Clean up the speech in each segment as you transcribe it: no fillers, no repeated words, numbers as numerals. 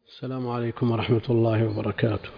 السلام عليكم ورحمة الله وبركاته.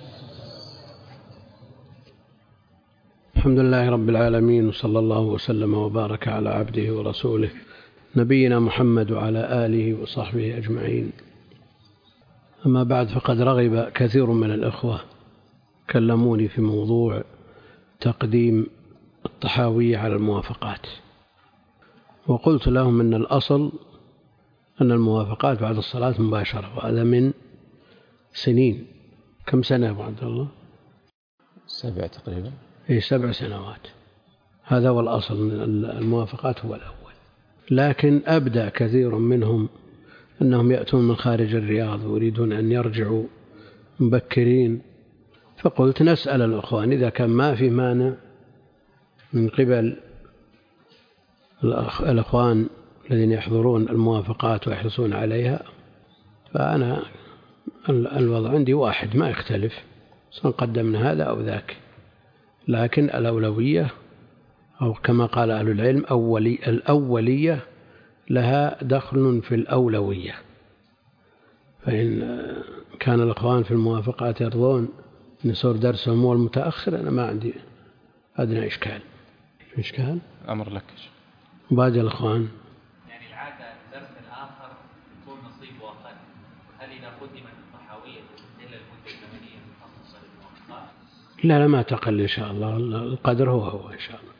الحمد لله رب العالمين، وصلى الله وسلم وبارك على عبده ورسوله نبينا محمد وعلى آله وصحبه أجمعين. أما بعد، فقد رغب كثير من الإخوة كلموني في موضوع تقديم الطحاوية على الموافقات، وقلت لهم أن الأصل أن الموافقات بعد الصلاة مباشرة، وهذا من سنين. كم سنة يا أبو عبد الله؟ 7 تقريبا. 7 سنوات. هذا هو الأصل، الموافقات هو الأول. لكن أبدأ كثير منهم أنهم يأتون من خارج الرياض ويريدون أن يرجعوا مبكرين، فقلت نسأل الأخوان إذا كان ما في مانع من قبل الأخوان الذين يحضرون الموافقات ويحرصون عليها، فأنا الوضع عندي واحد ما يختلف، سنقدمنا هذا أو ذاك، لكن الأولوية أو كما قال أهل العلم الأولية لها دخل في الأولوية. فإن كان الأخوان في الموافقات يرضون أن يصير درسهم هو المتأخر، أنا ما عندي أدنى إشكال. أمر لك. باقي الأخوان يعني العادة الدرس الآخر يكون نصيبه أقل، هل إذا قدمت الطحاوية تستهل المدة الزمنية المخصصة للموافقات؟ لا ما تقل إن شاء الله، القدر هو إن شاء الله.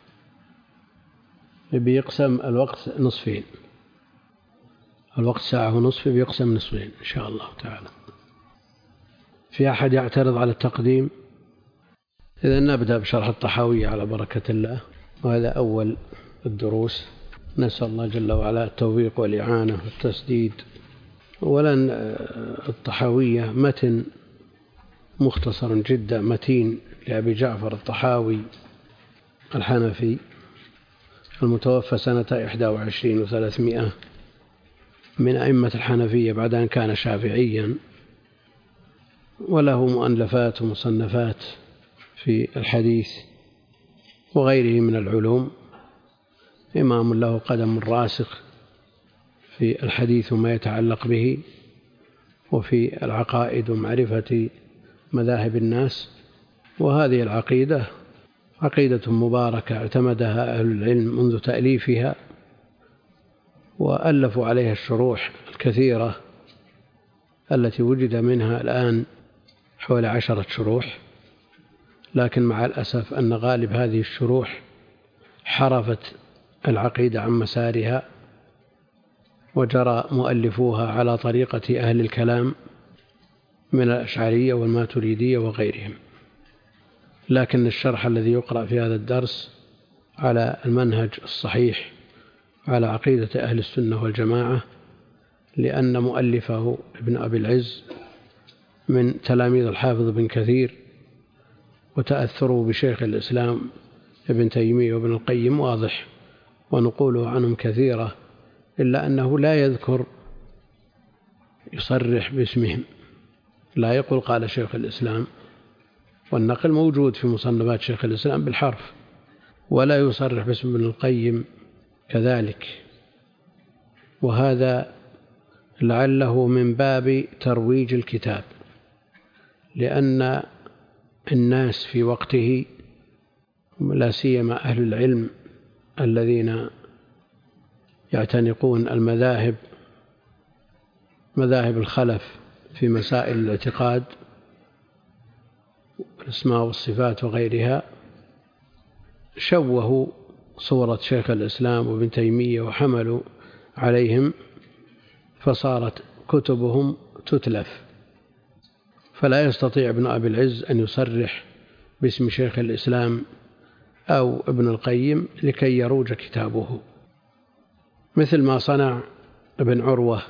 بيقسم الوقت نصفين، الوقت 1.5 ساعة بيقسم نصفين إن شاء الله تعالى. في أحد يعترض على التقديم؟ إذا نبدأ بشرح الطحاوية على بركة الله، وهذا أول الدروس. نسأل الله جل وعلا التوفيق والإعانة والتسديد. ولن الطحاوية متن مختصر جدا متين لأبي جعفر الطحاوي الحنفي المتوفى سنة 21 و300 من أئمة الحنفية بعد أن كان شافعيا، وله مؤلفات ومصنفات في الحديث وغيره من العلوم. إمام له قدم راسخ في الحديث وما يتعلق به، وفي العقائد ومعرفة مذاهب الناس. وهذه العقيدة عقيدة مباركة اعتمدها أهل العلم منذ تأليفها، وألفوا عليها الشروح الكثيرة التي وجد منها الآن حوالي 10 شروح، لكن مع الأسف أن غالب هذه الشروح حرفت العقيدة عن مسارها، وجرى مؤلفوها على طريقة أهل الكلام من الأشعرية والماتريدية وغيرهم. لكن الشرح الذي يقرأ في هذا الدرس على المنهج الصحيح على عقيدة أهل السنة والجماعة، لأن مؤلفه ابن أبي العز من تلاميذ الحافظ بن كثير، وتأثروا بشيخ الإسلام ابن تيمية وابن القيم واضح، ونقوله عنهم كثيرة، إلا أنه لا يذكر يصرح باسمهم، لا يقول قال شيخ الإسلام، والنقل موجود في مصنفات شيخ الإسلام بالحرف، ولا يصرح باسم ابن القيم كذلك. وهذا لعله من باب ترويج الكتاب، لأن الناس في وقته لا سيما أهل العلم الذين يعتنقون المذاهب مذاهب الخلف في مسائل الاعتقاد الأسماء والصفات وغيرها، شوهوا صورة شيخ الإسلام وابن تيمية وحملوا عليهم، فصارت كتبهم تتلف، فلا يستطيع ابن أبي العز أن يصرح باسم شيخ الإسلام أو ابن القيم لكي يروج كتابه، مثل ما صنع ابن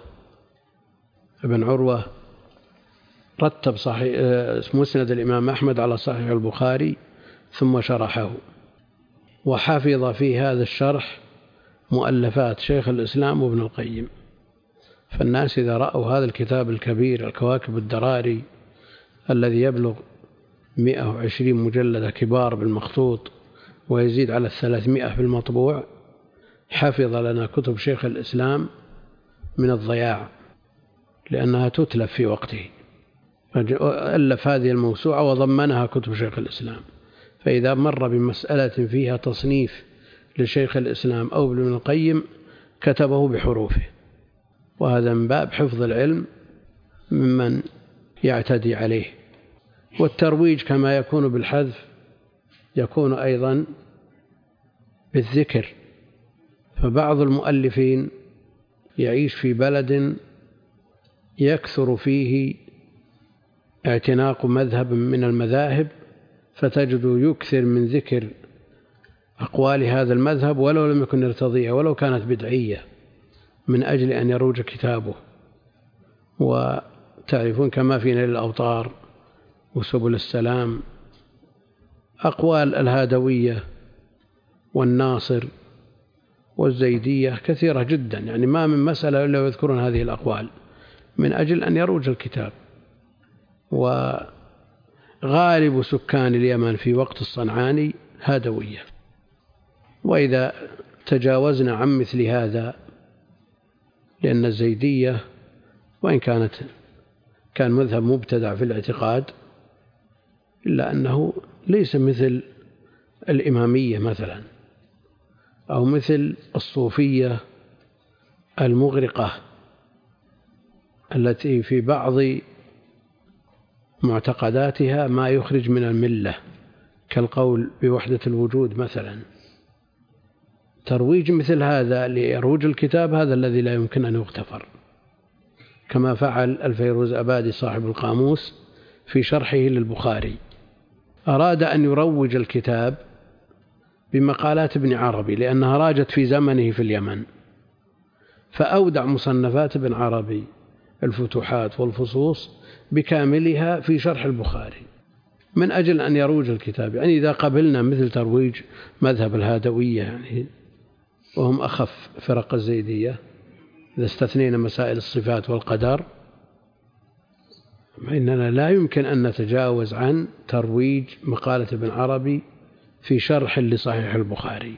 عروة رتب صحيح مسند الإمام أحمد على صحيح البخاري ثم شرحه، وحفظ في هذا الشرح مؤلفات شيخ الإسلام وابن القيم. فالناس إذا رأوا هذا الكتاب الكبير الكواكب الدراري الذي يبلغ 120 مجلد كبار بالمخطوط ويزيد على 300 في المطبوع، حفظ لنا كتب شيخ الإسلام من الضياع، لأنها تتلف في وقته، ألف هذه الموسوعة وضمنها كتب شيخ الإسلام. فإذا مر بمسألة فيها تصنيف لشيخ الإسلام أو ابن القيم كتبه بحروفه، وهذا من باب حفظ العلم ممن يعتدي عليه. والترويج كما يكون بالحذف يكون أيضا بالذكر. فبعض المؤلفين يعيش في بلد يكثر فيه اعتناق مذهب من المذاهب، فتجد يكثر من ذكر أقوال هذا المذهب ولو لم يكن يرتضيها ولو كانت بدعية، من أجل أن يروج كتابه. وتعرفون كما في نيل الأوطار وسبل السلام أقوال الهادوية والناصر والزيدية كثيرة جدا، يعني ما من مسألة إلا يذكرون هذه الأقوال من أجل أن يروج الكتاب. وغالب سكان اليمن في وقت الصنعاني هادوية. وإذا تجاوزنا عن مثل هذا، لأن الزيدية وإن كان مذهب مبتدع في الاعتقاد، إلا أنه ليس مثل الإمامية مثلا، أو مثل الصوفية المغرقة التي في بعض معتقداتها ما يخرج من الملة، كالقول بوحدة الوجود مثلا. ترويج مثل هذا ليروج الكتاب هذا الذي لا يمكن أن يغتفر، كما فعل الفيروز أبادي صاحب القاموس في شرحه للبخاري. أراد أن يروج الكتاب بمقالات ابن عربي لأنها راجت في زمنه في اليمن، فأودع مصنفات ابن عربي الفتوحات والفصوص بكاملها في شرح البخاري من أجل أن يروج الكتاب. يعني إذا قبلنا مثل ترويج مذهب الهادوية، يعني وهم أخف فرق الزيدية إذا استثنينا مسائل الصفات والقدر، إننا لا يمكن أن نتجاوز عن ترويج مقالة ابن عربي في شرح لصحيح البخاري.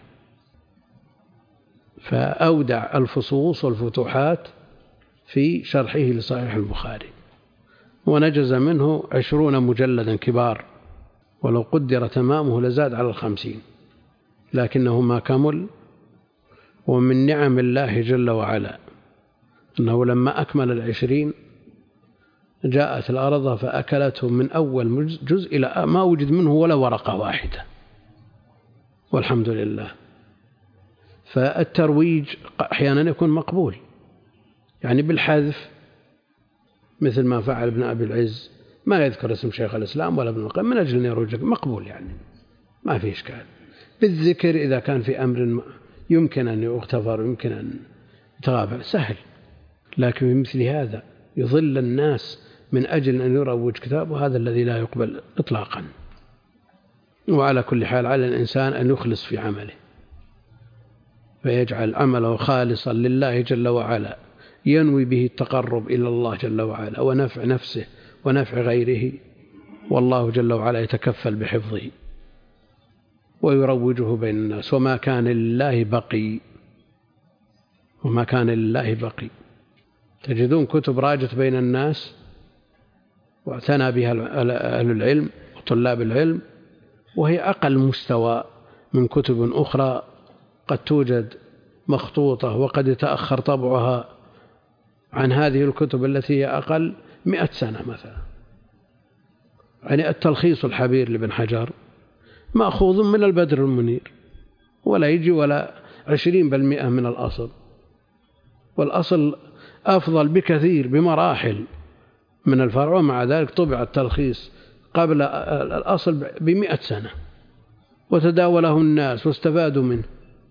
فأودع الفصوص والفتوحات في شرحه لصحيح البخاري، ونجز منه 20 مجلدا كبار، ولو قدر تمامه لزاد على 50، لكنه ما كمل. ومن نعم الله جل وعلا أنه لما أكمل 20 جاءت الأرض فأكلته من أول جزء إلى ما وجد منه ولا ورقة واحدة، والحمد لله. فالترويج أحيانا يكون مقبول، يعني بالحذف، مثل ما فعل ابن أبي العز، ما يذكر اسم شيخ الإسلام ولا ابن القيم من أجل أن يروج، مقبول، يعني ما في إشكال. بالذكر إذا كان في أمر يمكن أن يغتفر يمكن أن يتغافل سهل، لكن بمثل هذا يضل الناس من أجل أن يروج كتابه، هذا الذي لا يقبل إطلاقا. وعلى كل حال على الإنسان أن يخلص في عمله، فيجعل عمله خالصا لله جل وعلا، ينوي به التقرب إلى الله جل وعلا ونفع نفسه ونفع غيره، والله جل وعلا يتكفل بحفظه ويروجه بين الناس. وما كان لله بقي. تجدون كتب راجت بين الناس واعتنى بها أهل العلم وطلاب العلم، وهي أقل مستوى من كتب أخرى قد توجد مخطوطة وقد يتأخر طبعها عن هذه الكتب التي هي أقل 100 سنة مثلا. يعني التلخيص الحبير لابن حجر مأخوذ من البدر المنير، ولا يجي ولا 20% من الأصل، والأصل أفضل بكثير بمراحل من الفرع، ومع ذلك طبع التلخيص قبل الأصل ب100 سنة وتداوله الناس واستفادوا منه.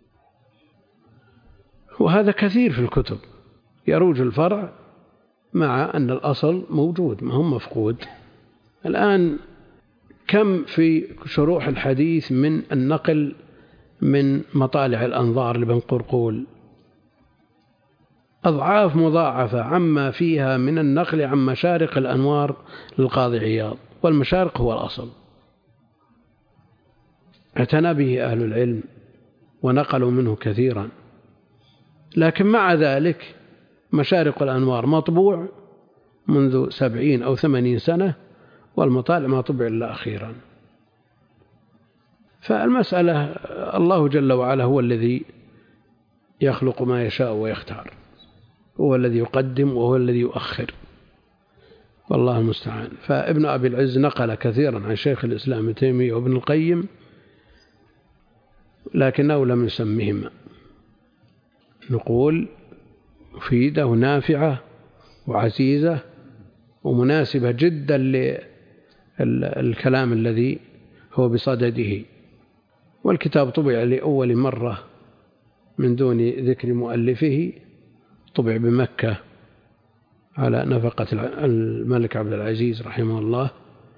وهذا كثير في الكتب، يروج الفرع مع أن الأصل موجود ما هو مفقود. الآن كم في شروح الحديث من النقل من مطالع الأنظار لابن قرقول، أضعاف مضاعفة عما فيها من النقل عن مشارق الأنوار للقاضي عياض، والمشارق هو الأصل، اعتنى به أهل العلم ونقلوا منه كثيرا. لكن مع ذلك مشارق الأنوار مطبوع منذ 70 أو 80 سنة، والمطالع ما طبع إلا أخيرا. فالمسألة الله جل وعلا هو الذي يخلق ما يشاء ويختار، هو الذي يقدم وهو الذي يؤخر، والله المستعان. فابن أبي العز نقل كثيرا عن شيخ الإسلام ابن تيمية وابن القيم، لكنه لم يسمهما. نقول مفيدة ونافعة وعزيزة ومناسبة جدا للكلام الذي هو بصدده. والكتاب طبع لأول مرة من دون ذكر مؤلفه، طبع بمكة على نفقة الملك عبد العزيز رحمه الله،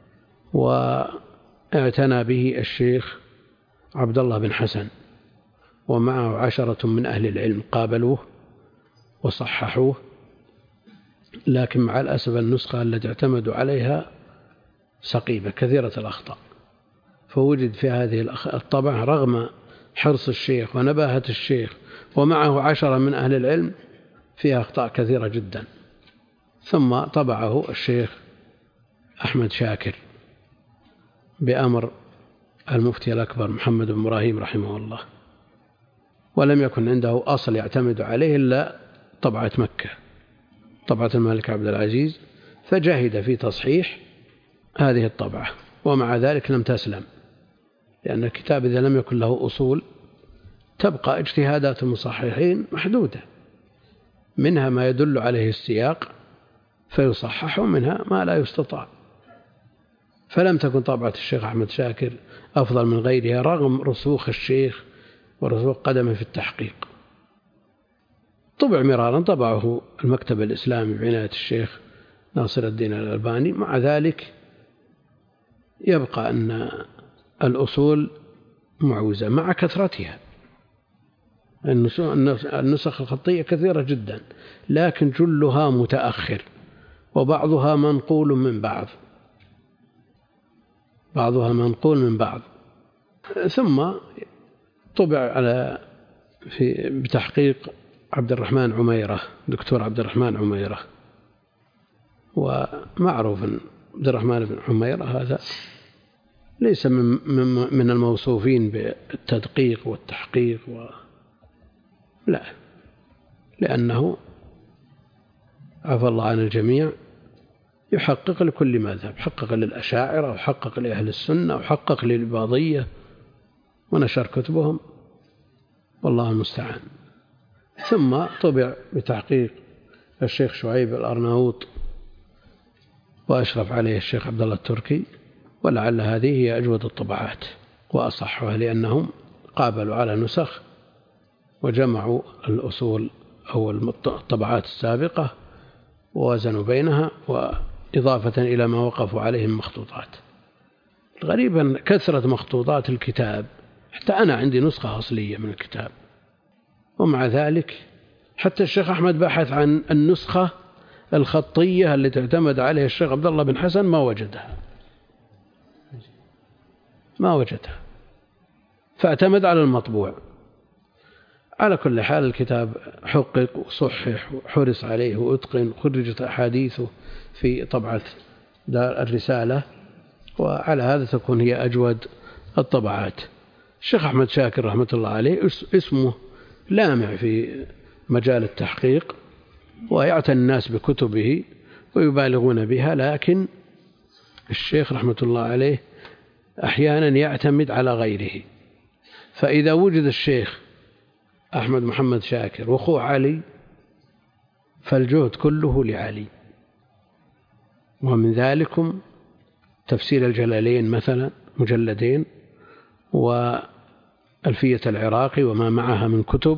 واعتنى به الشيخ عبد الله بن حسن، ومعه 10 من أهل العلم قابلوه وصححوه، لكن مع الأسف النسخة التي اعتمدوا عليها سقيمة كثيرة الأخطاء. فوجد في هذه الطبعة رغم حرص الشيخ ونباهة الشيخ ومعه 10 من أهل العلم فيها أخطاء كثيرة جدا. ثم طبعه الشيخ أحمد شاكر بأمر المفتي الأكبر محمد بن إبراهيم رحمه الله، ولم يكن عنده أصل يعتمد عليه إلا طبعة مكة، طبعة الملك عبد العزيز، فجاهد في تصحيح هذه الطبعة، ومع ذلك لم تسلم، لأن الكتاب إذا لم يكن له أصول تبقى اجتهادات المصححين محدودة، منها ما يدل عليه السياق فيصحح، ومنها ما لا يستطاع. فلم تكن طبعة الشيخ أحمد شاكر أفضل من غيرها رغم رسوخ الشيخ ورسوخ قدمه في التحقيق. طبع مرارا، طبعه المكتب الإسلامي بعناية الشيخ ناصر الدين الألباني. مع ذلك يبقى أن الأصول معوزة مع كثرتها، النسخ الخطية كثيرة جدا، لكن جلها متأخر، وبعضها منقول من بعض، بعضها منقول من بعض. ثم طبع بتحقيق عبد الرحمن عميرة، دكتور عبد الرحمن عميرة، ومعروف عبد الرحمن بن عميرة هذا ليس من الموصوفين بالتدقيق والتحقيق لا، لأنه عفى الله عن الجميع يحقق لكل مذهب، حقق للأشاعرة وحقق لأهل السنة وحقق للإباضية ونشر كتبهم، والله المستعان. ثم طبع بتحقيق الشيخ شعيب الأرناؤوط وأشرف عليه الشيخ عبد الله التركي، ولعل هذه هي أجود الطبعات وأصحها، لأنهم قابلوا على نسخ وجمعوا الأصول أو الطبعات السابقة ووزنوا بينها، وإضافة إلى ما وقفوا عليه من مخطوطات. غريبا كثرة مخطوطات الكتاب، حتى أنا عندي نسخة أصلية من الكتاب، ومع ذلك حتى الشيخ أحمد بحث عن النسخة الخطية التي اعتمد عليها الشيخ عبد الله بن حسن، ما وجدها، فاعتمد على المطبوع. على كل حال الكتاب حقق وصحح وحرص عليه وأتقن، وخرجت أحاديثه في طبعة دار الرسالة، وعلى هذا تكون هي أجود الطبعات. الشيخ أحمد شاكر رحمة الله عليه اسمه لامع في مجال التحقيق، ويعتني الناس بكتبه ويبالغون بها، لكن الشيخ رحمة الله عليه أحيانا يعتمد على غيره. فإذا وجد الشيخ أحمد محمد شاكر وأخوه علي فالجهد كله لعلي، ومن ذلكم تفسير الجلالين مثلا مجلدين، وألفية العراقي وما معها من كتب،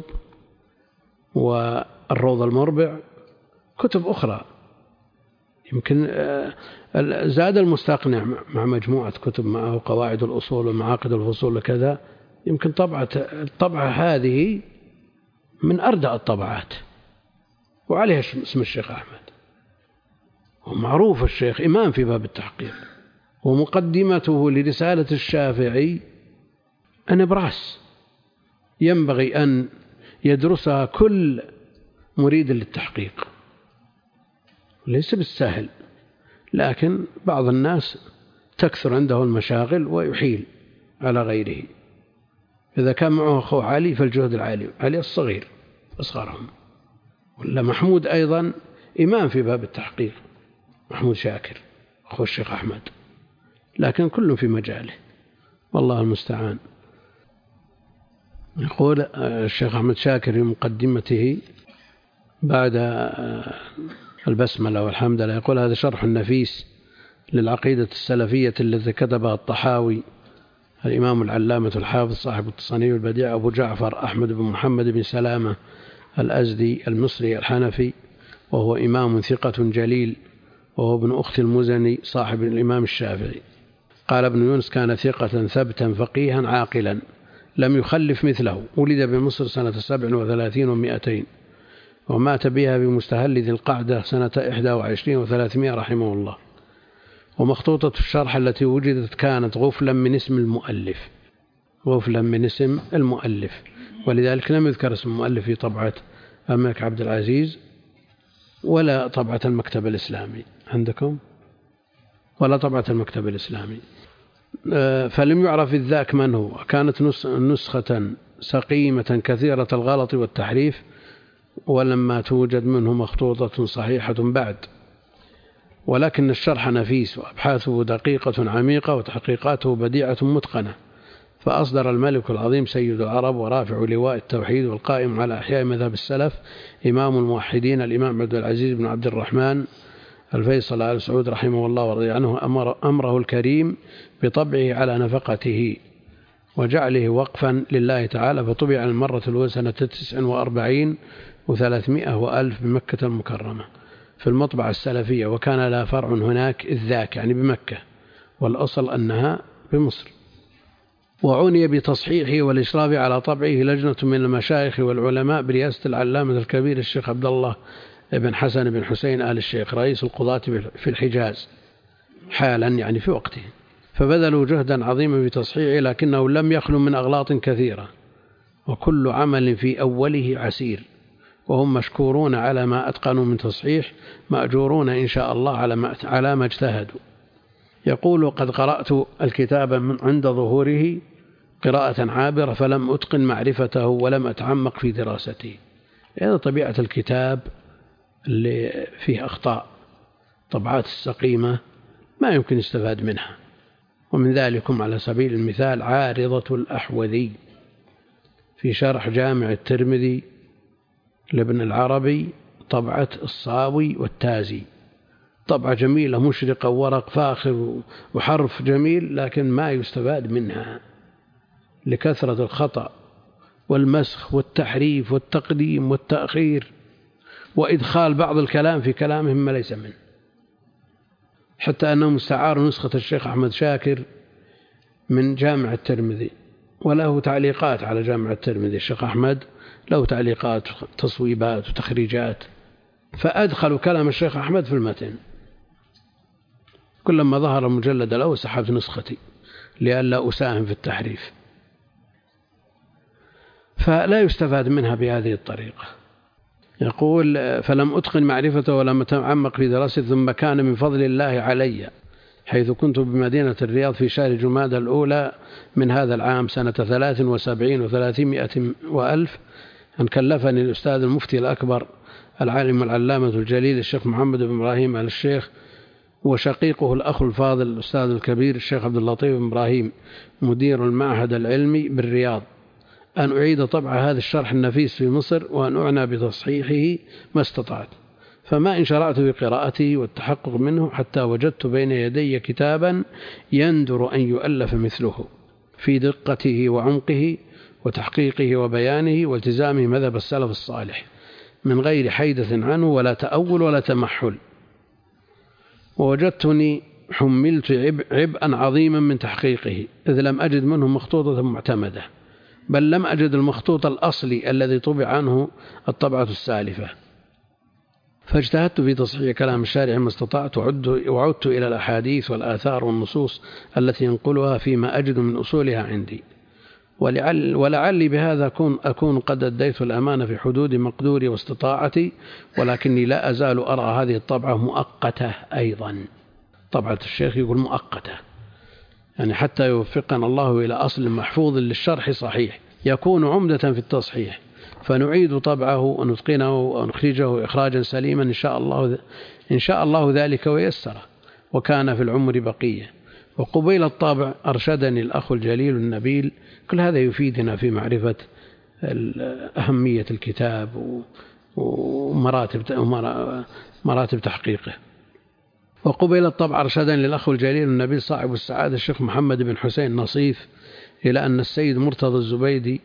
والروض المربع، كتب أخرى. يمكن زاد المستقنع مع مجموعة كتب معه قواعد الأصول ومعاقد الفصول وكذا، يمكن الطبعة هذه من أردع الطبعات، وعليها اسم الشيخ أحمد، ومعروف الشيخ إمام في باب التحقيق، ومقدمته لرسالة الشافعي نبراس ينبغي أن يدرسها كل مريد للتحقيق، ليس بالسهل، لكن بعض الناس تكثر عنده المشاغل ويحيل على غيره. إذا كان معه أخوه علي فالجهد العالي، علي الصغير أصغرهم. ولا محمود أيضا إمام في باب التحقيق، محمود شاكر أخو الشيخ أحمد، لكن كل في مجاله، والله المستعان. يقول الشيخ أحمد شاكر في مقدمته بعد البسملة والحمد لله، يقول: هذا شرح نفيس للعقيدة السلفية التي كتبها الطحاوي الإمام العلامة الحافظ صاحب التصانيف البديع أبو جعفر أحمد بن محمد بن سلامة الأزدي المصري الحنفي، وهو إمام ثقة جليل، وهو ابن أخت المزني صاحب الإمام الشافعي. قال ابن يونس: كان ثقة ثبتا فقيها عاقلا لم يخلف مثله، ولد بمصر سنة 37 و200، ومات بها بمستهل ذي القعدة سنة 21 و300 رحمه الله. ومخطوطة الشرح التي وجدت كانت غفلا من اسم المؤلف، غفلا من اسم المؤلف، ولذلك لم يذكر اسم المؤلف في طبعة الملك عبد العزيز ولا طبعة المكتب الإسلامي عندكم، ولا طبعة المكتب الإسلامي. فلم يعرف الذاك من هو. كانت نسخة سقيمة كثيرة الغلط والتحريف، ولما توجد منه مخطوطة صحيحة بعد، ولكن الشرح نفيس وأبحاثه دقيقة عميقة وتحقيقاته بديعة متقنة. فأصدر الملك العظيم سيد العرب ورافع لواء التوحيد والقائم على أحياء مذهب السلف إمام الموحدين الإمام عبد العزيز بن عبد الرحمن الفيصل آل سعود رحمه الله ورضي عنه أمره الكريم بطبعه على نفقته وجعله وقفا لله تعالى، فطبع المرة الأولى سنة 49 و300 وألف بمكة المكرمة في المطبعة السلفية، وكان لا فرع هناك إذ ذاك، يعني بمكة، والأصل أنها بمصر. وعني بتصحيحه والإشراف على طبعه لجنة من المشايخ والعلماء برئاسة العلامة الكبير الشيخ عبد الله بن حسن بن حسين آل الشيخ رئيس القضاة في الحجاز حالا، يعني في وقته، فبذلوا جهدا عظيما في تصحيحه، لكنه لم يخلو من أغلاط كثيرة، وكل عمل في أوله عسير، وهم مشكورون على ما أتقنوا من تصحيح، مأجورون إن شاء الله على ما اجتهدوا. يقول: قد قرأت الكتاب من عند ظهوره قراءة عابرة، فلم أتقن معرفته ولم أتعمق في دراسته. هذا طبيعة الكتاب اللي فيه أخطاء، طبعات السقيمة ما يمكن استفاد منها. ومن ذلكم على سبيل المثال عارضة الأحوذي في شرح جامع الترمذي لابن العربي، طبعة الصاوي والتازي، طبعة جميلة مشرقة ورق فاخر وحرف جميل، لكن ما يستفاد منها لكثرة الخطأ والمسخ والتحريف والتقديم والتأخير وإدخال بعض الكلام في كلامهم ما ليس منه، حتى أنهم استعاروا نسخة الشيخ أحمد شاكر من جامع الترمذي، وله تعليقات على جامع الترمذي. الشيخ أحمد له تعليقات تصويبات وتخريجات، فأدخلوا كلام الشيخ أحمد في المتن. كلما ظهر المجلد الأول سحبت نسختي لئلا أساهم في التحريف، فلا يستفاد منها بهذه الطريقة. يقول: فلم أتقن معرفته ولم أتعمق في دراسته، ثم كان من فضل الله علي حيث كنت بمدينة الرياض في شهر جمادى الأولى من هذا العام سنة 73 و300 وألف، أن كلفني الأستاذ المفتي الأكبر العالم العلامة الجليل الشيخ محمد بن إبراهيم آل الشيخ وشقيقه الأخ الفاضل الأستاذ الكبير الشيخ عبد اللطيف بن إبراهيم مدير المعهد العلمي بالرياض، أن أعيد طبع هذا الشرح النفيس في مصر، وأن أعنى بتصحيحه ما استطعت. فما إن شرعت بقراءته والتحقق منه حتى وجدت بين يدي كتابا يندر أن يؤلف مثله في دقته وعمقه وتحقيقه وبيانه والتزامه مذهب السلف الصالح من غير حيدة عنه ولا تأول ولا تمحل. ووجدتني حملت عبئا عظيما من تحقيقه، إذ لم أجد منه مخطوطة معتمدة، بل لم أجد المخطوط الأصلي الذي طبع عنه الطبعة السالفة. فاجتهدت في تصحيح كلام الشارع ما استطعت، وعدت إلى الأحاديث والآثار والنصوص التي ينقلها فيما أجد من أصولها عندي، ولعلي بهذا أكون قد أديت الأمانة في حدود مقدوري واستطاعتي، ولكني لا أزال أرى هذه الطبعة مؤقتة أيضا. طبعة الشيخ يقول مؤقتة، يعني حتى يوفقنا الله إلى أصل محفوظ للشرح صحيح يكون عمدة في التصحيح، فنعيد طبعه ونتقنه ونخرجه إخراجا سليما إن شاء الله ذلك ويسره، وكان في العمر بقية. وقبيل الطابع أرشدني الأخ الجليل النبيل. كل هذا يفيدنا في معرفة أهمية الكتاب ومراتب تحقيقه. وقبيل الطبع أرشدني الأخ الجليل النبيل صاحب السعادة الشيخ محمد بن حسين نصيف إلى أن السيد مرتضى الزبيدي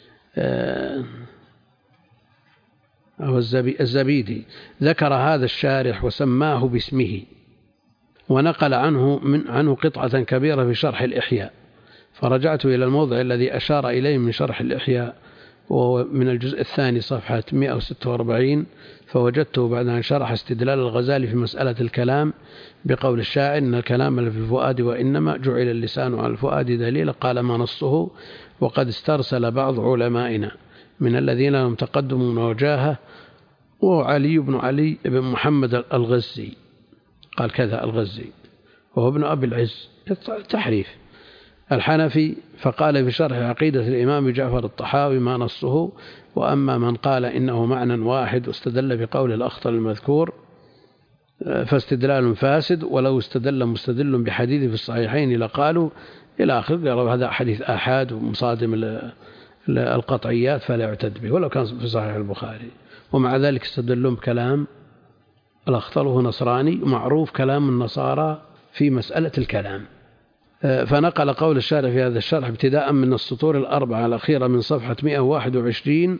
أو الزبيدي ذكر هذا الشارح وسماه باسمه، ونقل عنه قطعة كبيرة في شرح الإحياء، فرجعت إلى الموضع الذي أشار إليه من شرح الإحياء وهو من الجزء الثاني صفحة 146، فوجدته بعد أن شرح استدلال الغزالي في مسألة الكلام بقول الشاعر إن الكلام في الفؤاد وإنما جعل اللسان على الفؤاد دليلا، قال ما نصه وقد استرسل بعض علمائنا من الذين لهم تقدم وجاهه وعلي بن علي بن محمد الغزي، قال كذا الغزي وهو ابن أبي العز تحريف الحنفي، فقال في شرح عقيدة الإمام جعفر الطحاوي ما نصه، وأما من قال إنه معنى واحد واستدل بقول الأخطل المذكور فاستدلال فاسد، ولو استدل مستدل بحديث في الصحيحين لقالوا إلى آخر، هذا حديث آحاد ومصادم القطعيات فلا يعتد به ولو كان في صحيح البخاري. ومع ذلك استدلون بكلام الأخطل وهو نصراني، معروف كلام النصارى في مسألة الكلام. فنقل قول الشارح في هذا الشرح ابتداء من السطور الأربعة الأخيرة من صفحة 121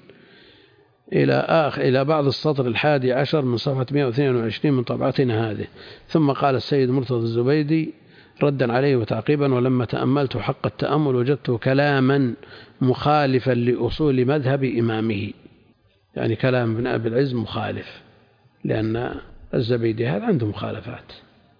إلى بعض السطر 11 من صفحة 122 من طبعتنا هذه. ثم قال السيد مرتضى الزبيدي ردا عليه وتعقيبا: ولما تأملت حق التأمل وجدته كلاما مخالفا لأصول مذهب إمامه، يعني كلام ابن أبي العز مخالف، لأن الزبيدي هذا عنده مخالفات.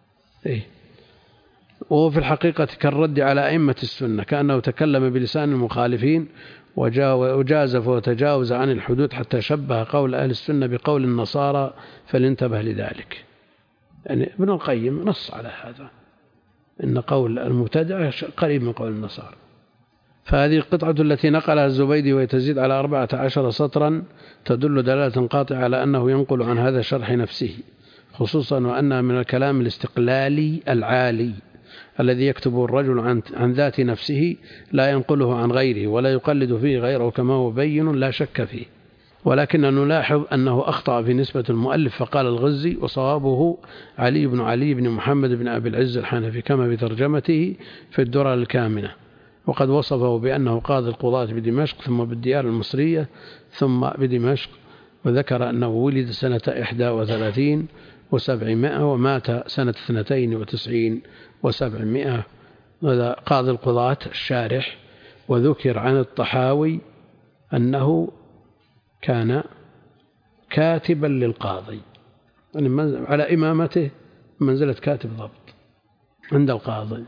وهو في الحقيقة كالرد على أئمة السنة، كأنه تكلم بلسان المخالفين وجازف وتجاوز عن الحدود حتى شبه قول أهل السنة بقول النصارى، فلينتبه لذلك. يعني ابن القيم نص على هذا، إن قول المبتدع قريب من قول النصارى. فهذه القطعة التي نقلها الزبيدي ويتزيد على 14 سطرا تدل دلالة قاطعة على أنه ينقل عن هذا الشرح نفسه، خصوصا وأنها من الكلام الاستقلالي العالي الذي يكتبه الرجل عن ذات نفسه، لا ينقله عن غيره ولا يقلد فيه غيره كما هو بين لا شك فيه. ولكن نلاحظ أنه أخطأ في نسبة المؤلف فقال الغزي، وصوابه علي بن محمد بن أبي العز الحنفي كما بترجمته في الدرر الكامنة، وقد وصفه بأنه قاضي القضاة بدمشق ثم بالديار المصرية ثم بدمشق، وذكر أنه ولد سنة 31 و700 ومات سنة 92 و700. هذا قاضي القضاة الشارح. وذكر عن الطحاوي أنه كان كاتبا للقاضي، يعني على إمامته منزلة كاتب ضبط عند القاضي.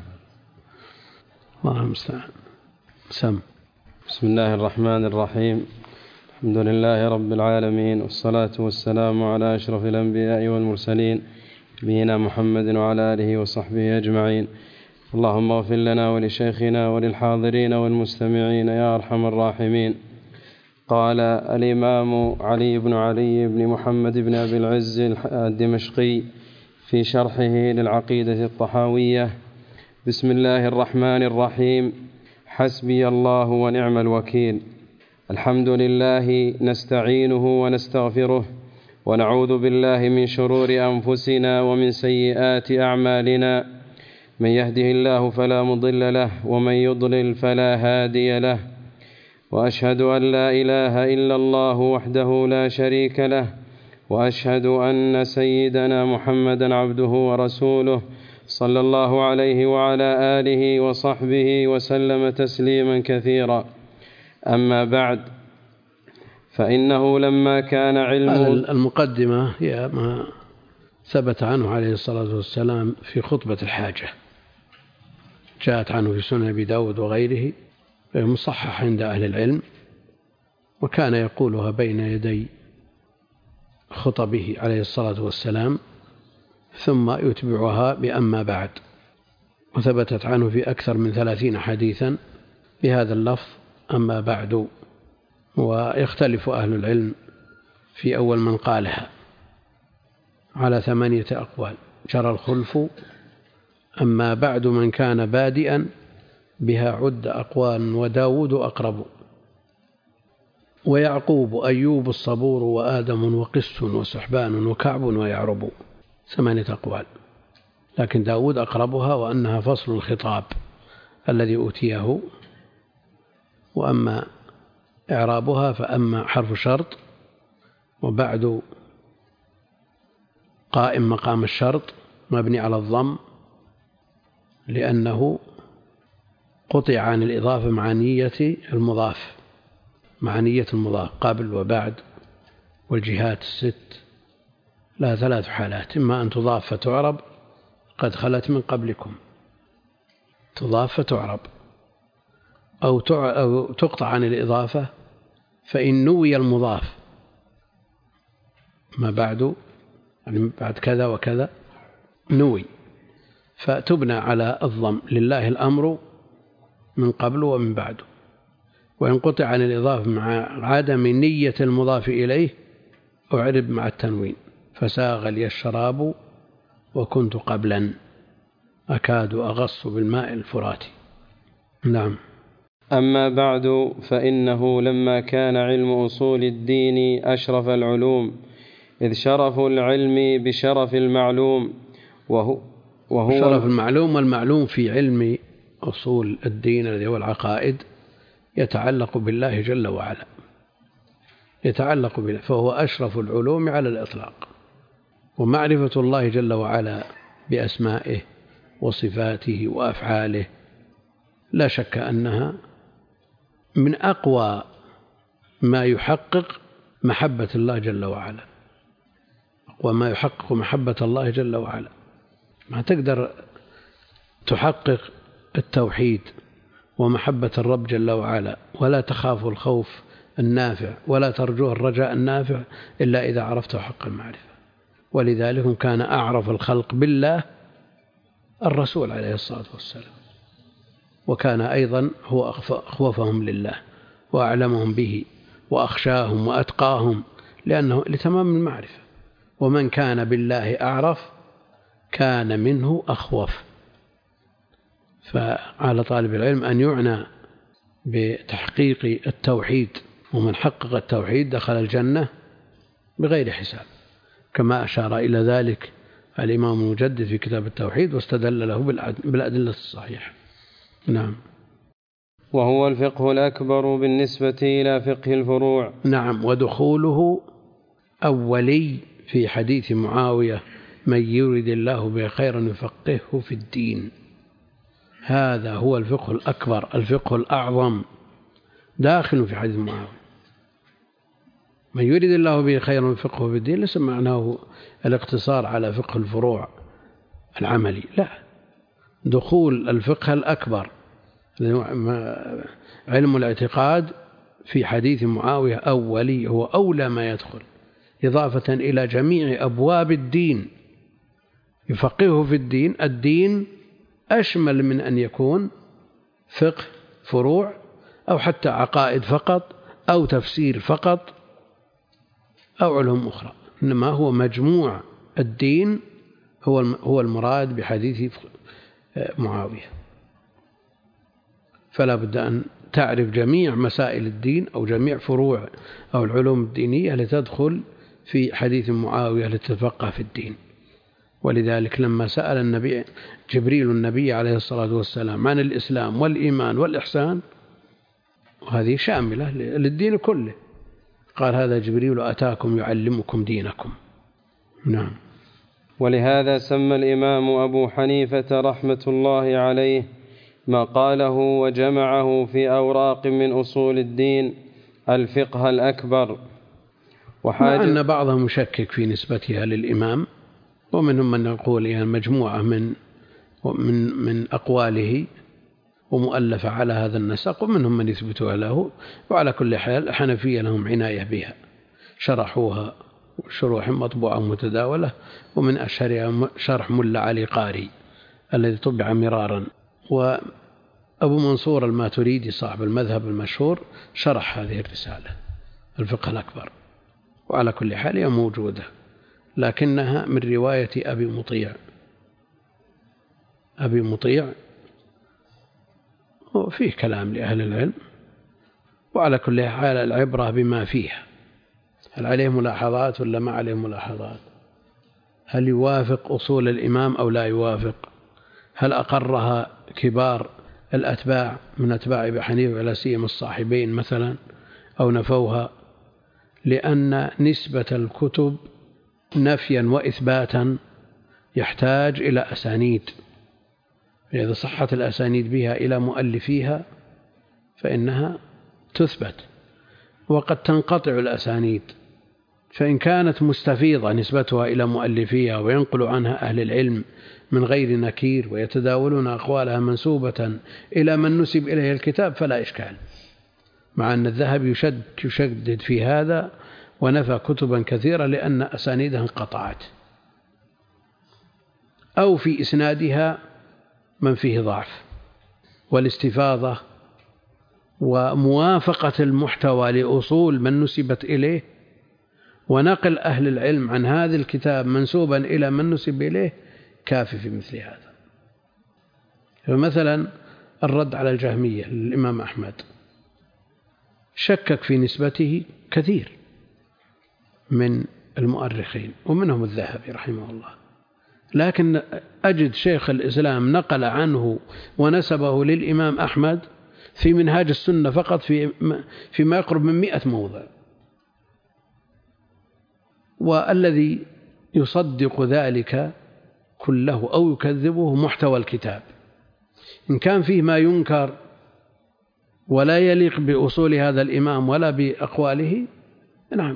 الله المستعان. بسم الله الرحمن الرحيم. الحمد لله رب العالمين، والصلاة والسلام على أشرف الأنبياء والمرسلين نبينا محمد وعلى آله وصحبه أجمعين. اللهم اغفر لنا ولشيخنا وللحاضرين والمستمعين يا أرحم الراحمين. قال الإمام علي بن محمد بن أبي العز الدمشقي في شرحه للعقيدة الطحاوية: بسم الله الرحمن الرحيم. حسبي الله ونعم الوكيل. الحمد لله نستعينه ونستغفره ونعوذ بالله من شرور أنفسنا ومن سيئات أعمالنا، من يهده الله فلا مضل له ومن يضلل فلا هادي له، وأشهد أن لا إله إلا الله وحده لا شريك له، وأشهد أن سيدنا محمدا عبده ورسوله صلى الله عليه وعلى آله وصحبه وسلم تسليما كثيرا. أما بعد، فإنه لما كان علم المقدمة هي ما ثبت عنه عليه الصلاة والسلام في خطبة الحاجة، جاءت عنه في سنن أبي داود وغيره مصحح عند أهل العلم، وكان يقولها بين يدي خطبه عليه الصلاة والسلام، ثم يتبعها بأما بعد. وثبتت عنه في أكثر من 30 حديثا بهذا اللفظ أما بعد. ويختلف أهل العلم في أول من قالها على 8 أقوال، جرى الخلف. أما بعد من كان بادئا بها عد أقوال، وداود أقرب، ويعقوب، أيوب الصبور، وآدم، وقس، وسحبان، وكعب، ويعرب. 8 أقوال، لكن داود أقربها، وأنها فصل الخطاب الذي أوتيه. وأما إعرابها فأما حرف شرط، وبعد قائم مقام الشرط مبني على الضم، لأنه قطع عن الإضافة مع نية المضاف، مع نية المضاف قبل وبعد، والجهات 6 لها 3 حالات: إما أن تضاف فتعرب قد خلت من قبلكم، تضاف فتعرب، أو تقطع عن الإضافة، فإن نوي المضاف ما بعد، يعني بعد كذا وكذا نوي، فتبنى على الضم: لله الأمر من قبل ومن بعد. وإن قطع عن الإضافة مع عدم نية المضاف إليه أعرب مع التنوين: فساغ لي الشراب وكنت قبلا أكاد أغص بالماء الفراتي. نعم. أما بعد، فإنه لما كان علم أصول الدين أشرف العلوم، إذ شرف العلم بشرف المعلوم، وهو شرف المعلوم. والمعلوم في علم أصول الدين الذي هو العقائد يتعلق بالله جل وعلا، يتعلق بالله، فهو أشرف العلوم على الإطلاق. ومعرفة الله جل وعلا بأسمائه وصفاته وأفعاله لا شك أنها من أقوى ما يحقق محبة الله جل وعلا، وما يحقق محبة الله جل وعلا. ما تقدر تحقق التوحيد ومحبة الرب جل وعلا ولا تخاف الخوف النافع ولا ترجوه الرجاء النافع إلا إذا عرفت حق المعرفة. ولذلك كان أعرف الخلق بالله الرسول عليه الصلاة والسلام، وكان أيضا هو أخوفهم لله وأعلمهم به وأخشاهم وأتقاهم، لأنه لتمام المعرفة. ومن كان بالله أعرف كان منه أخوف. فعلى طالب العلم أن يعنى بتحقيق التوحيد، ومن حقق التوحيد دخل الجنة بغير حساب، كما أشار إلى ذلك الإمام المجدد في كتاب التوحيد واستدل له بالأدلة الصحيحة. نعم. وهو الفقه الأكبر بالنسبة إلى فقه الفروع. نعم. ودخوله أولي في حديث معاوية: من يرد الله به خيرا يفقهه في الدين. هذا هو الفقه الأكبر، الفقه الأعظم، داخل في حديث معاوية. من يرد الله به خيرا يفقهه في الدين ليس معناه الاقتصار على فقه الفروع العملي، لا، دخول الفقه الأكبر علم الاعتقاد في حديث معاوية أولي، هو أولى ما يدخل، إضافة إلى جميع أبواب الدين. يفقهه في الدين، الدين أشمل من أن يكون فقه فروع أو حتى عقائد فقط أو تفسير فقط أو علوم أخرى، إنما هو مجموع الدين هو المراد بحديث معاوية. فلا بد أن تعرف جميع مسائل الدين أو جميع فروع أو العلوم الدينية لتدخل في حديث معاوية لتتفقه في الدين. ولذلك لما سأل النبي جبريل النبي عليه الصلاة والسلام عن الإسلام والإيمان والإحسان، وهذه شاملة للدين كله، قال: هذا جبريل أتاكم يعلمكم دينكم. نعم. ولهذا سمى الإمام أبو حنيفة رحمة الله عليه ما قاله وجمعه في أوراق من أصول الدين الفقه الأكبر. مع أن بعضهم يشكك في نسبتها للإمام، ومنهم من يقول يعني مجموعة من أقواله ومؤلفة على هذا النسق، ومنهم من يثبتها له. وعلى كل حال الحنفية لهم عناية بها، شرحوها شروح مطبوعة متداولة، ومن أشهرها شرح ملا علي قاري الذي طبع مرارا. وأبو منصور الماتريدي صاحب المذهب المشهور شرح هذه الرسالة الفقه الأكبر. وعلى كل حال هي موجودة، لكنها من رواية أبي مطيع. أبي مطيع وفيه كلام لأهل العلم، وعلى كل حال العبرة بما فيها. هل عليه ملاحظات ولا ما عليه ملاحظات؟ هل يوافق أصول الإمام أو لا يوافق؟ هل أقرها كبار الأتباع من أتباع أبي حنيفة ولا سيما الصاحبين مثلا، أو نفوها؟ لأن نسبة الكتب نفيا وإثباتا يحتاج إلى أسانيد، إذا صحت الأسانيد بها إلى مؤلفيها فإنها تثبت، وقد تنقطع الأسانيد. فإن كانت مستفيضة نسبتها إلى مؤلفيها وينقل عنها أهل العلم من غير نكير ويتداولون أقوالها منسوبة إلى من نسب إليه الكتاب فلا إشكال، مع أن الذهب يشدد في هذا ونفى كتبا كثيرة لأن أسانيدها انقطعت، أو في إسنادها من فيه ضعف. والاستفاضة وموافقة المحتوى لأصول من نسبت إليه ونقل أهل العلم عن هذا الكتاب منسوبا إلى من نسب إليه كافي في مثل هذا. فمثلا الرد على الجهمية للإمام أحمد شكك في نسبته كثير من المؤرخين ومنهم الذهبي رحمه الله، لكن أجد شيخ الإسلام نقل عنه ونسبه للإمام أحمد في منهاج السنة فقط فيما يقرب من 100 موضع. والذي يصدق ذلك كله أو يكذبه محتوى الكتاب، إن كان فيه ما ينكر ولا يليق بأصول هذا الإمام ولا بأقواله، نعم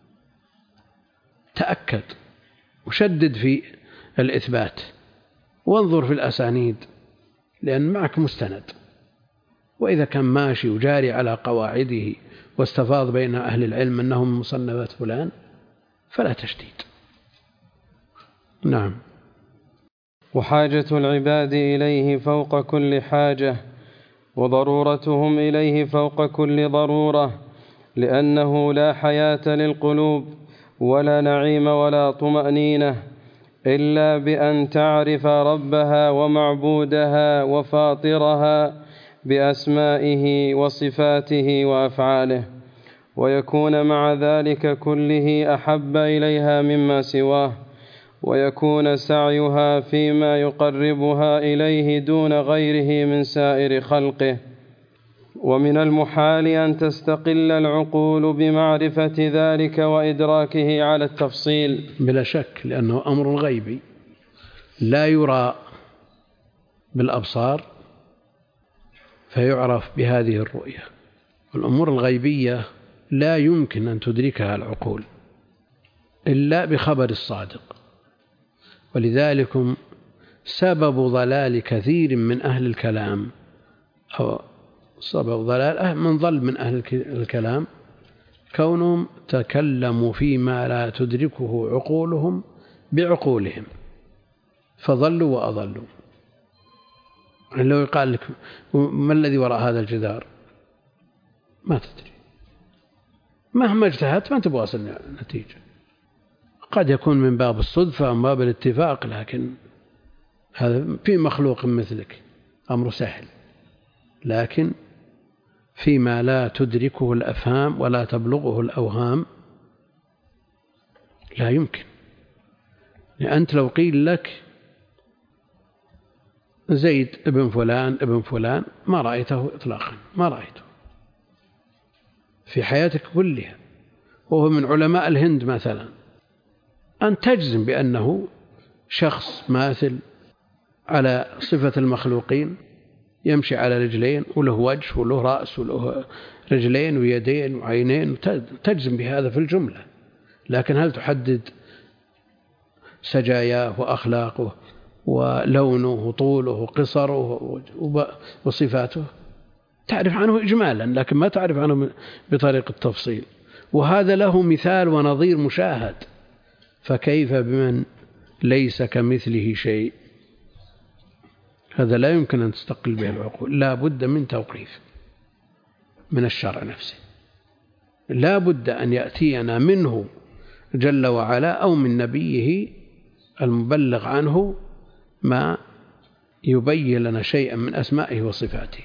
تأكد وشدد في الإثبات وانظر في الأسانيد، لأن معك مستند. وإذا كان ماشي وجاري على قواعده واستفاض بين أهل العلم أنهم مصنفات فلان فلا تشديد. نعم. وحاجة العباد إليه فوق كل حاجة، وضرورتهم إليه فوق كل ضرورة، لأنه لا حياة للقلوب ولا نعيم ولا طمأنينة إلا بأن تعرف ربها ومعبودها وفاطرها بأسمائه وصفاته وأفعاله، ويكون مع ذلك كله أحب إليها مما سواه، ويكون سعيها فيما يقربها إليه دون غيره من سائر خلقه. ومن المحال أن تستقل العقول بمعرفة ذلك وإدراكه على التفصيل بلا شك، لأنه أمر غيبي لا يرى بالأبصار فيعرف بهذه الرؤية. والأمور الغيبية لا يمكن أن تدركها العقول إلا بخبر الصادق. ولذلك سبب ضلال كثير من أهل الكلام، أو سبب ضلال من ضل من أهل الكلام كونهم تكلموا فيما لا تدركه عقولهم بعقولهم فضلوا وأضلوا. لو يقال لك ما الذي وراء هذا الجدار ما تدري، مهما اجتهدت ما تبغى تصل نتيجة. قد يكون من باب الصدفة أو من باب الاتفاق، لكن هذا في مخلوق مثلك أمر سهل، لكن فيما لا تدركه الأفهام ولا تبلغه الأوهام لا يمكن. أنت لو قيل لك زيد ابن فلان ابن فلان ما رأيته إطلاقا، ما رأيته في حياتك كلها، وهو من علماء الهند مثلا، أن تجزم بأنه شخص ماثل على صفة المخلوقين، يمشي على رجلين وله وجه وله رأس وله رجلين ويدين وعينين، تجزم بهذا في الجملة. لكن هل تحدد سجاياه وأخلاقه ولونه وطوله وقصره وصفاته، تعرف عنه إجمالا لكن ما تعرف عنه بطريقة التفصيل، وهذا له مثال ونظير مشاهد، فكيف بمن ليس كمثله شيء؟ هذا لا يمكن أن تستقل به العقول، لا بد من توقيف من الشرع نفسه، لا بد أن يأتينا منه جل وعلا أو من نبيه المبلغ عنه ما يبين لنا شيئا من أسمائه وصفاته.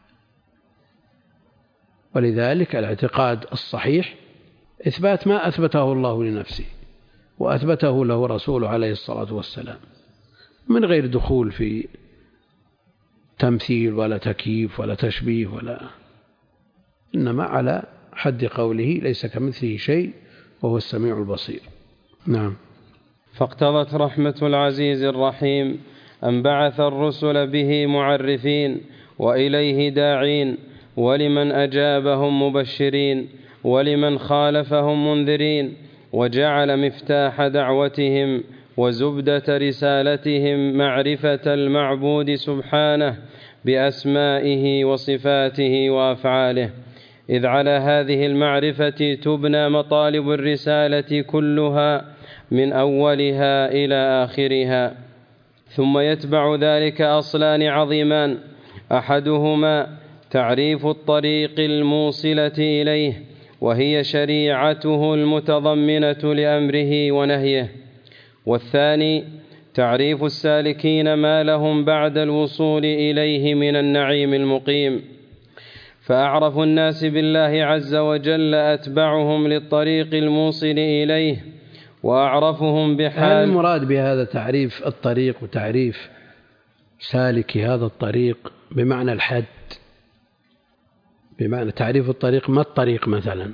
ولذلك الاعتقاد الصحيح إثبات ما أثبته الله لنفسه وأثبته له رسوله عليه الصلاة والسلام، من غير دخول في تمثيل ولا تكييف ولا تشبيه إنما على حد قوله ليس كمثله شيء وهو السميع البصير. نعم. فاقتضت رحمة العزيز الرحيم أن بعث الرسل به معرفين وإليه داعين، ولمن أجابهم مبشرين، ولمن خالفهم منذرين، وجعل مفتاح دعوتهم وزبدة رسالتهم معرفة المعبود سبحانه بأسمائه وصفاته وأفعاله، إذ على هذه المعرفة تبنى مطالب الرسالة كلها من أولها إلى آخرها. ثم يتبع ذلك أصلان عظيمان، أحدهما تعريف الطريق الموصلة إليه، وهي شريعته المتضمنة لأمره ونهيه، والثاني تعريف السالكين ما لهم بعد الوصول إليه من النعيم المقيم. فأعرف الناس بالله عز وجل أتبعهم للطريق الموصل إليه، وأعرفهم بحال. هل المراد بهذا تعريف الطريق وتعريف سالك هذا الطريق بمعنى الحد، بمعنى تعريف الطريق ما الطريق مثلا،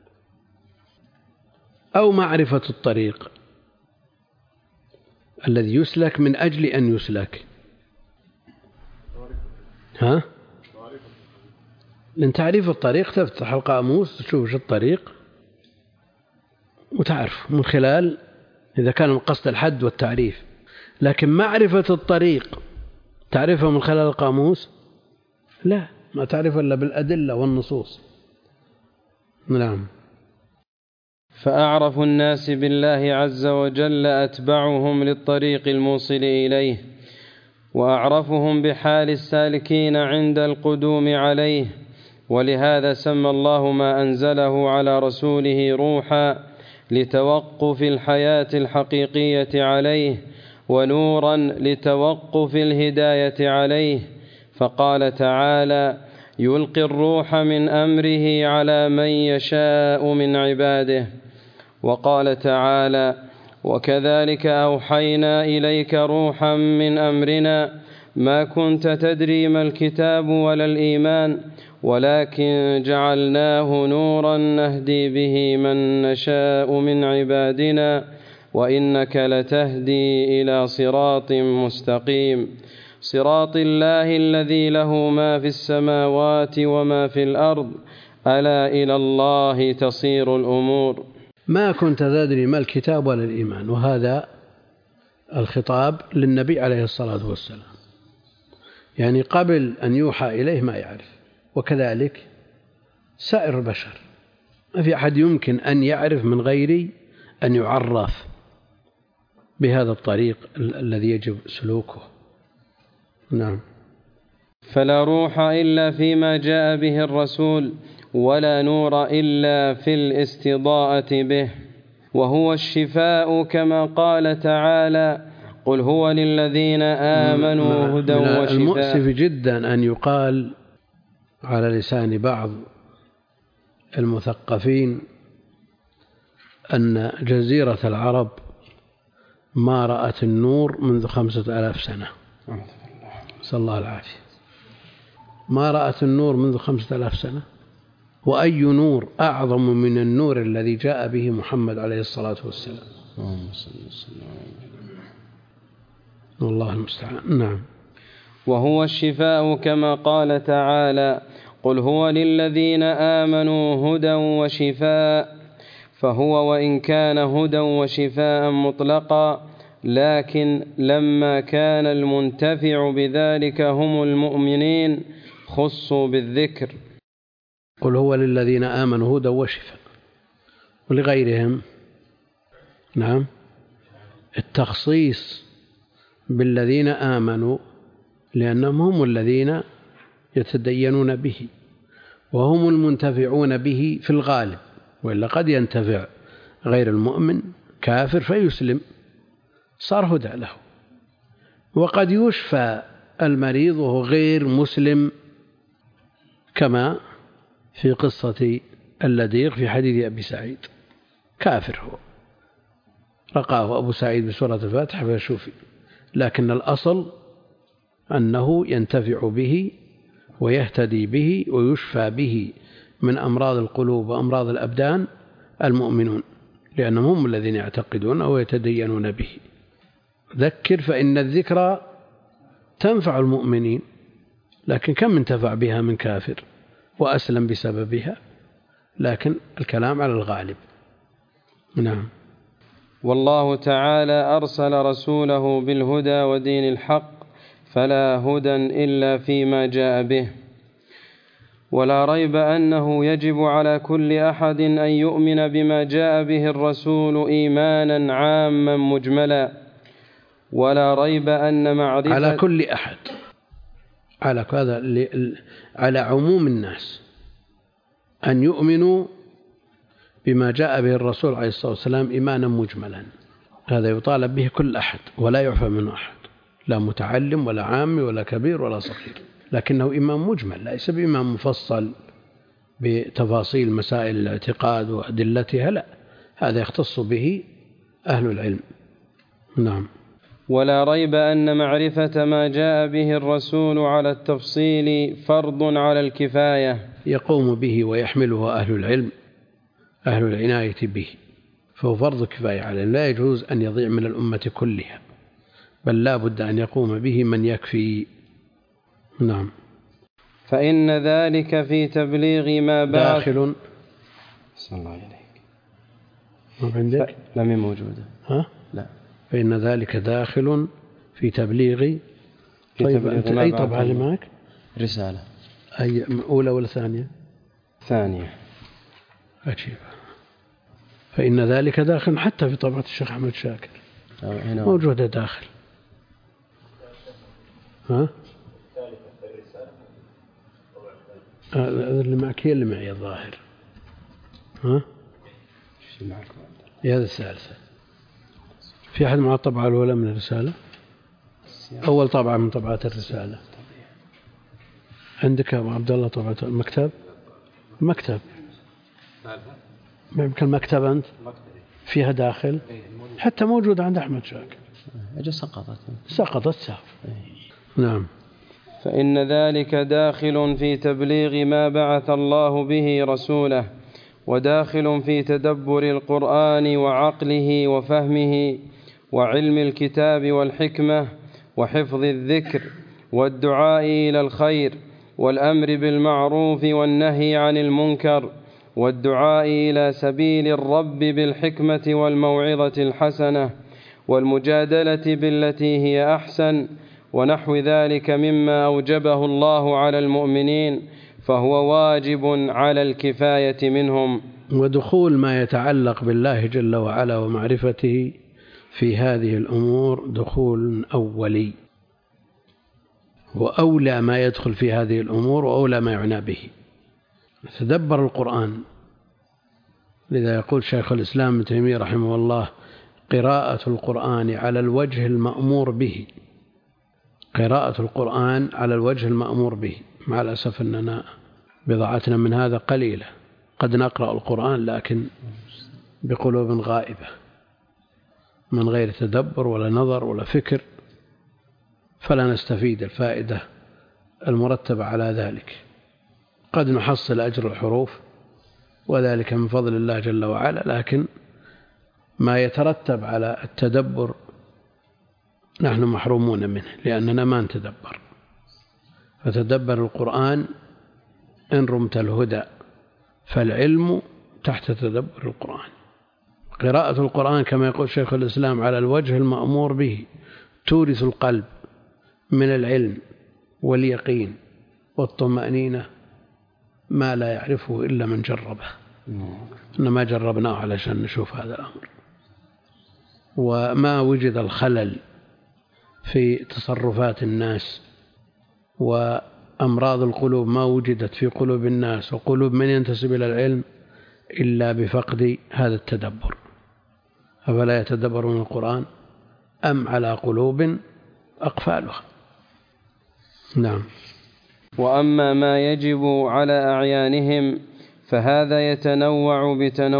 أو معرفة الطريق الذي يسلك من أجل أن يسلك؟ لأن تعريف الطريق تفتح القاموس تشوف شو الطريق وتعرف من خلال إذا كان من قصد الحد والتعريف، لكن معرفة الطريق تعرفها من خلال القاموس لا، ما تعرف إلا بالأدلة والنصوص. نعم. فأعرف الناس بالله عز وجل أتبعهم للطريق الموصل إليه، وأعرفهم بحال السالكين عند القدوم عليه، ولهذا سمى الله ما أنزله على رسوله روحا لتوقف الحياة الحقيقية عليه، ونورا لتوقف الهداية عليه، فقال تعالى: يلقي الروح من أمره على من يشاء من عباده. وقال تعالى: وكذلك أوحينا إليك روحا من أمرنا ما كنت تدري ما الكتاب ولا الإيمان ولكن جعلناه نورا نهدي به من نشاء من عبادنا وإنك لتهدي إلى صراط مستقيم، صراط الله الذي له ما في السماوات وما في الأرض، ألا إلى الله تصير الأمور. ما كنت تدري ما الكتاب ولا الإيمان، وهذا الخطاب للنبي عليه الصلاة والسلام، يعني قبل أن يوحى إليه ما يعرف، وكذلك سائر البشر، ما في أحد يمكن أن يعرف من غير أن يعرف بهذا الطريق الذي يجب سلوكه. نعم. فلا روح إلا فيما جاء به الرسول، ولا نور إلا في الاستضاءة به، وهو الشفاء كما قال تعالى: قل هو للذين آمنوا هدى وشفاء. المؤسف جدا أن يقال على لسان بعض المثقفين أن جزيرة العرب ما رأت النور منذ 5000 سنة، نسأل الله العافية. ما رأت النور منذ 5000 سنة، وأي نور أعظم من النور الذي جاء به محمد عليه الصلاة والسلام. والله المستعان. نعم. وهو الشفاء كما قال تعالى: قل هو للذين آمنوا هدى وشفاء، فهو وإن كان هدى وشفاء مطلقا لكن لما كان المنتفع بذلك هم المؤمنين خصوا بالذكر. قل هو للذين آمنوا هدى وشفاء، ولغيرهم نعم التخصيص بالذين آمنوا لأنهم هم الذين يتدينون به وهم المنتفعون به في الغالب، وإلا قد ينتفع غير المؤمن كافر فيسلم صار هدى له، وقد يشفى المريض وهو غير مسلم كما في قصة اللديغ في حديث أبي سعيد، كافر هو رقاه أبو سعيد بسورة الفاتحة فشوفي، لكن الأصل أنه ينتفع به ويهتدي به ويشفى به من أمراض القلوب وأمراض الأبدان المؤمنون، لأنهم هم الذين يعتقدون أو يتدينون به. ذكر فإن الذكرى تنفع المؤمنين، لكن كم انتفع بها من كافر وأسلم بسببها، لكن الكلام على الغالب. نعم. والله تعالى أرسل رسوله بالهدى ودين الحق، فلا هدى إلا فيما جاء به. ولا ريب أنه يجب على كل أحد أن يؤمن بما جاء به الرسول إيمانا عاما مجملا، ولا ريب أن معرفة على كل أحد، على عموم الناس أن يؤمنوا بما جاء به الرسول عليه الصلاة والسلام إيمانا مجملا، هذا يطالب به كل أحد ولا يعفى منه أحد، لا متعلم ولا عامي ولا كبير ولا صغير، لكنه إيمان مجمل ليس بإيمان مفصل بتفاصيل مسائل الاعتقاد وأدلتها، لا، هذا يختص به أهل العلم. نعم. ولا ريب أن معرفة ما جاء به الرسول على التفصيل فرض على الكفاية، يقوم به ويحمله أهل العلم أهل العناية به، فهو فرض كفاية عليه، لا يجوز أن يضيع من الأمة كلها، بل لا بد أن يقوم به من يكفي. نعم. فإن ذلك في تبليغ ما بعد داخل. صلى الله عليك. ما عندك؟ لم موجودة. ها؟ لا. فإن ذلك داخل في تبليغ. طيب أنت أي طبعة اللي معك؟ رسالة. أي أولى ولا ثانية؟ ثانية. عجيب. فإن ذلك داخل حتى في طبعة الشيخ أحمد شاكر موجودة داخل. ها؟ اللي معك هي اللي معي الظاهر. ها؟ هذا الثالثة. في أحد مع الطبعة الأولى من الرسالة؟ أول طبعة من طبعات الرسالة عندك يا أبو عبد الله؟ طبعة المكتب ما يمكن المكتب أنت فيها داخل حتى موجود عند أحمد شاكر. سقطت ساف. نعم. فإن ذلك داخل في تبليغ ما بعث الله به رسوله، وداخل في تدبر القرآن وعقله وفهمه وعلم الكتاب والحكمة وحفظ الذكر والدعاء إلى الخير والأمر بالمعروف والنهي عن المنكر والدعاء إلى سبيل الرب بالحكمة والموعظة الحسنة والمجادلة بالتي هي أحسن ونحو ذلك مما أوجبه الله على المؤمنين، فهو واجب على الكفاية منهم. ودخول ما يتعلق بالله جل وعلا ومعرفته في هذه الأمور دخول أولي، وأولى ما يدخل في هذه الأمور وأولى ما يعنى به. تدبر القرآن، لذا يقول شيخ الإسلام ابن تيمية رحمه الله: قراءة القرآن على الوجه المأمور به، قراءة القرآن على الوجه المأمور به. مع الأسف أننا بضاعتنا من هذا قليلة، قد نقرأ القرآن لكن بقلوب غائبة من غير تدبر ولا نظر ولا فكر، فلا نستفيد الفائدة المرتبة على ذلك. قد نحصل أجر الحروف وذلك من فضل الله جل وعلا، لكن ما يترتب على التدبر نحن محرومون منه لأننا ما نتدبر. فتدبر القرآن إن رمت الهدى، فالعلم تحت تدبر القرآن. قراءة القرآن كما يقول شيخ الإسلام على الوجه المأمور به تورث القلب من العلم واليقين والطمأنينة ما لا يعرفه إلا من جربه. إنما جربناه علشان نشوف هذا الأمر. وما وجد الخلل في تصرفات الناس وأمراض القلوب ما وجدت في قلوب الناس وقلوب من ينتسب إلى العلم إلا بفقد هذا التدبر. أفلا يتدبرون القرآن أم على قلوب أقفالها. نعم. وأما ما يجب على أعيانهم فهذا يتنوع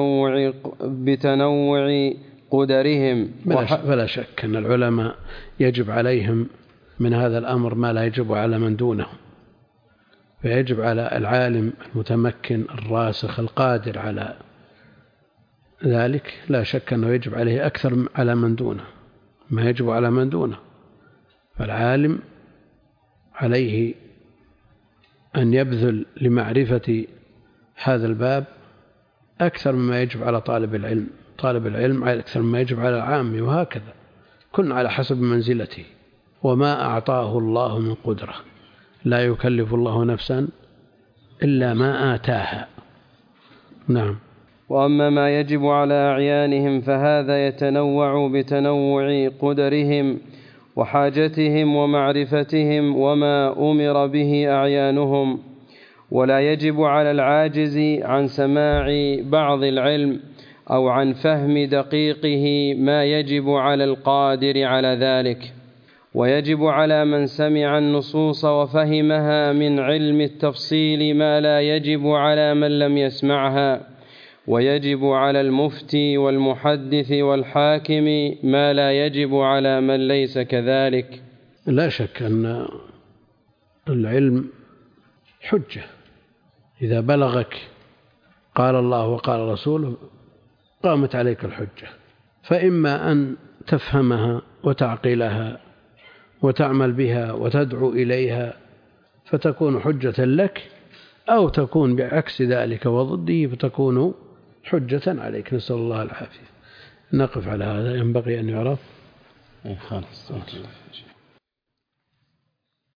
بتنوع قدرهم. فلا شك أن العلماء يجب عليهم من هذا الأمر ما لا يجب على من دونهم، فيجب على العالم المتمكن الراسخ القادر على ذلك لا شك أنه يجب عليه أكثر على من دونه ما يجب على من دونه. فالعالم عليه أن يبذل لمعرفة هذا الباب أكثر مما يجب على طالب العلم، طالب العلم أكثر مما يجب على العام، وهكذا كن على حسب منزلته. وما أعطاه الله من قدرة، لا يكلف الله نفسا إلا ما آتاها. نعم. وأما ما يجب على أعيانهم فهذا يتنوع بتنوع قدرهم وحاجتهم ومعرفتهم وما أمر به أعيانهم، ولا يجب على العاجز عن سماع بعض العلم أو عن فهم دقيقه ما يجب على القادر على ذلك. ويجب على من سمع النصوص وفهمها من علم التفصيل ما لا يجب على من لم يسمعها، ويجب على المفتي والمحدث والحاكم ما لا يجب على من ليس كذلك. لا شك أن العلم حجة، إذا بلغك قال الله وقال رسوله قامت عليك الحجة، فإما أن تفهمها وتعقلها وتعمل بها وتدعو إليها فتكون حجة لك، أو تكون بعكس ذلك وضده فتكون حجة عليك. نسأل الله العافية. نقف على هذا، ينبغي أن يعرف. خلاص.